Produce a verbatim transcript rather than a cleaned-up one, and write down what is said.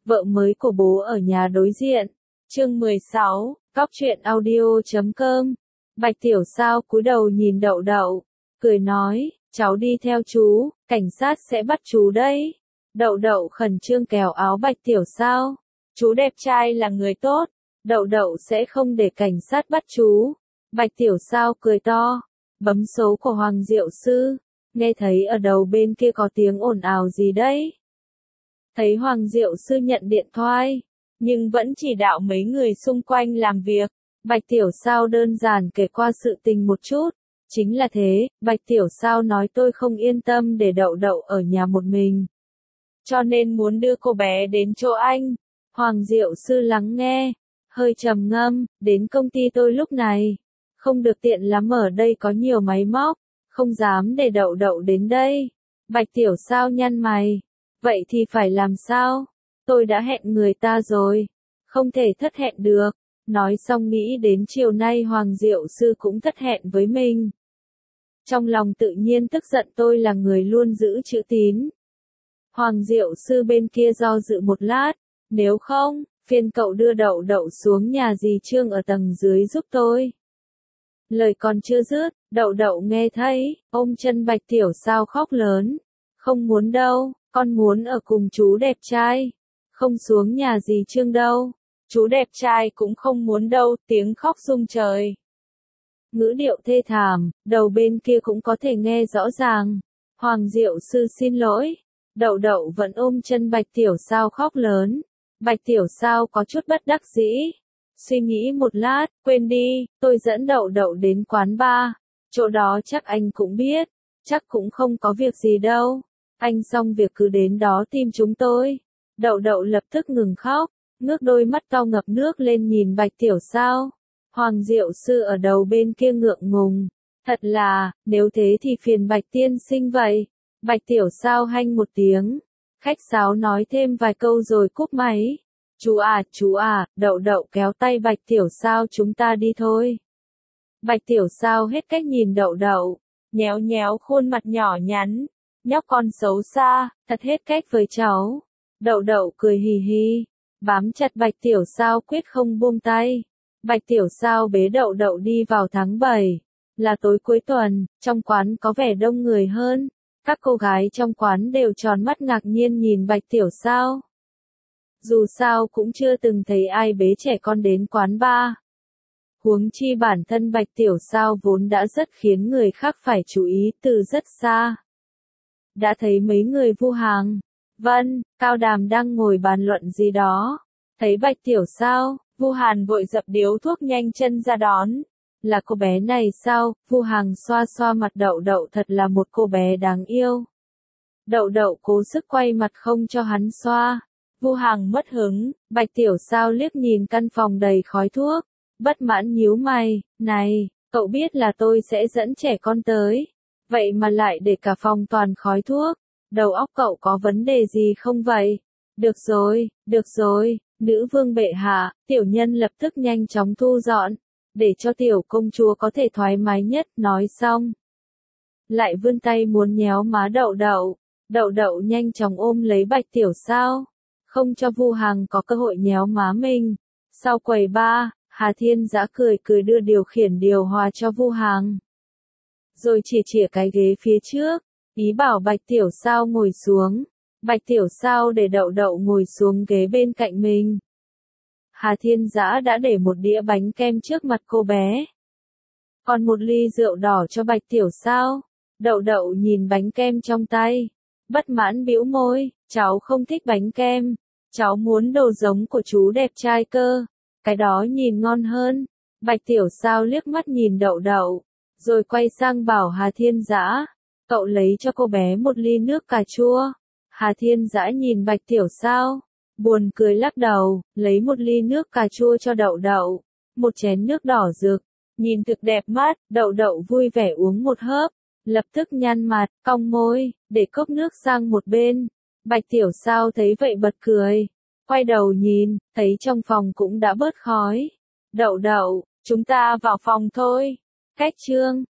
vợ mới của bố ở nhà đối diện. Chương mười sáu, Góc truyện audio chấm com. Bạch Tiểu Sao cúi đầu nhìn Đậu Đậu, cười nói, cháu đi theo chú, cảnh sát sẽ bắt chú đấy. Đậu Đậu khẩn trương kéo áo Bạch Tiểu Sao. Chú đẹp trai là người tốt, Đậu Đậu sẽ không để cảnh sát bắt chú. Bạch Tiểu Sao cười to, bấm số của Hoàng Diệu Sư, nghe thấy ở đầu bên kia có tiếng ồn ào gì đấy. Thấy Hoàng Diệu Sư nhận điện thoại, nhưng vẫn chỉ đạo mấy người xung quanh làm việc. Bạch Tiểu Sao đơn giản kể qua sự tình một chút. Chính là thế, Bạch Tiểu Sao nói tôi không yên tâm để Đậu Đậu ở nhà một mình, cho nên muốn đưa cô bé đến chỗ anh. Hoàng Diệu Sư lắng nghe, hơi trầm ngâm, đến công ty tôi lúc này, không được tiện lắm, ở đây có nhiều máy móc, không dám để Đậu Đậu đến đây. Bạch Tiểu Sao nhăn mày, vậy thì phải làm sao? Tôi đã hẹn người ta rồi, không thể thất hẹn được. Nói xong nghĩ đến chiều nay Hoàng Diệu Sư cũng thất hẹn với mình. Trong lòng tự nhiên tức giận, tôi là người luôn giữ chữ tín. Hoàng Diệu Sư bên kia do dự một lát, nếu không, phiền cậu đưa Đậu Đậu xuống nhà dì Trương ở tầng dưới giúp tôi. Lời còn chưa dứt, Đậu Đậu nghe thấy, ôm chân Bạch Tiểu Sao khóc lớn. Không muốn đâu, con muốn ở cùng chú đẹp trai. Không xuống nhà dì Trương đâu. Chú đẹp trai cũng không muốn đâu, tiếng khóc rung trời. Ngữ điệu thê thảm, đầu bên kia cũng có thể nghe rõ ràng. Hoàng Diệu Sư xin lỗi. Đậu Đậu vẫn ôm chân Bạch Tiểu Sao khóc lớn. Bạch Tiểu Sao có chút bất đắc dĩ. Suy nghĩ một lát, quên đi, tôi dẫn Đậu Đậu đến quán bar. Chỗ đó chắc anh cũng biết, chắc cũng không có việc gì đâu. Anh xong việc cứ đến đó tìm chúng tôi. Đậu Đậu lập tức ngừng khóc, ngước đôi mắt to ngập nước lên nhìn Bạch Tiểu Sao. Hoàng Diệu Sư ở đầu bên kia ngượng ngùng. Thật là, nếu thế thì phiền Bạch tiên sinh vậy. Bạch Tiểu Sao hanh một tiếng, khách sáo nói thêm vài câu rồi cúp máy. Chú à, chú à, Đậu Đậu kéo tay Bạch Tiểu Sao, chúng ta đi thôi. Bạch Tiểu Sao hết cách nhìn Đậu Đậu, nhéo nhéo khuôn mặt nhỏ nhắn. Nhóc con xấu xa, thật hết cách với cháu. Đậu Đậu cười hì hì, bám chặt Bạch Tiểu Sao quyết không buông tay. Bạch Tiểu Sao bế Đậu Đậu đi vào tháng bảy. Là tối cuối tuần, trong quán có vẻ đông người hơn. Các cô gái trong quán đều tròn mắt ngạc nhiên nhìn Bạch Tiểu Sao. Dù sao cũng chưa từng thấy ai bế trẻ con đến quán bar. Huống chi bản thân Bạch Tiểu Sao vốn đã rất khiến người khác phải chú ý từ rất xa. Đã thấy mấy người Vu Hàng, Vân, Cao Đàm đang ngồi bàn luận gì đó. Thấy Bạch Tiểu Sao, Vu Hàn vội dập điếu thuốc nhanh chân ra đón. Là cô bé này sao? Vu Hàng xoa xoa mặt Đậu Đậu, thật là một cô bé đáng yêu. Đậu Đậu cố sức quay mặt không cho hắn xoa. Vu Hàng mất hứng, Bạch Tiểu Sao liếc nhìn căn phòng đầy khói thuốc, bất mãn nhíu mày, này, cậu biết là tôi sẽ dẫn trẻ con tới, vậy mà lại để cả phòng toàn khói thuốc, đầu óc cậu có vấn đề gì không vậy? Được rồi, được rồi, nữ vương bệ hạ. Tiểu nhân lập tức nhanh chóng thu dọn, để cho tiểu công chúa có thể thoải mái nhất. Nói xong, lại vươn tay muốn nhéo má Đậu Đậu. Đậu Đậu nhanh chóng ôm lấy Bạch Tiểu Sao, không cho Vu Hàng có cơ hội nhéo má mình. Sau quầy bar, Hà Thiên Dã cười cười đưa điều khiển điều hòa cho Vu Hàng, rồi chỉ chìa cái ghế phía trước, ý bảo Bạch Tiểu Sao ngồi xuống. Bạch Tiểu Sao để Đậu Đậu ngồi xuống ghế bên cạnh mình. Hà Thiên Dã đã để một đĩa bánh kem trước mặt cô bé, còn một ly rượu đỏ cho Bạch Tiểu Sao. Đậu Đậu nhìn bánh kem trong tay, bất mãn bĩu môi, cháu không thích bánh kem, cháu muốn đồ giống của chú đẹp trai cơ, cái đó nhìn ngon hơn. Bạch Tiểu Sao liếc mắt nhìn Đậu Đậu, rồi quay sang bảo Hà Thiên Dã, cậu lấy cho cô bé một ly nước cà chua. Hà Thiên Dã nhìn Bạch Tiểu Sao, buồn cười lắc đầu, lấy một ly nước cà chua cho Đậu Đậu, một chén nước đỏ rực, nhìn thực đẹp mắt. Đậu Đậu vui vẻ uống một hớp, lập tức nhăn mặt, cong môi, để cốc nước sang một bên. Bạch Tiểu Sao thấy vậy bật cười, quay đầu nhìn, thấy trong phòng cũng đã bớt khói. Đậu Đậu, chúng ta vào phòng thôi. Cách Trương,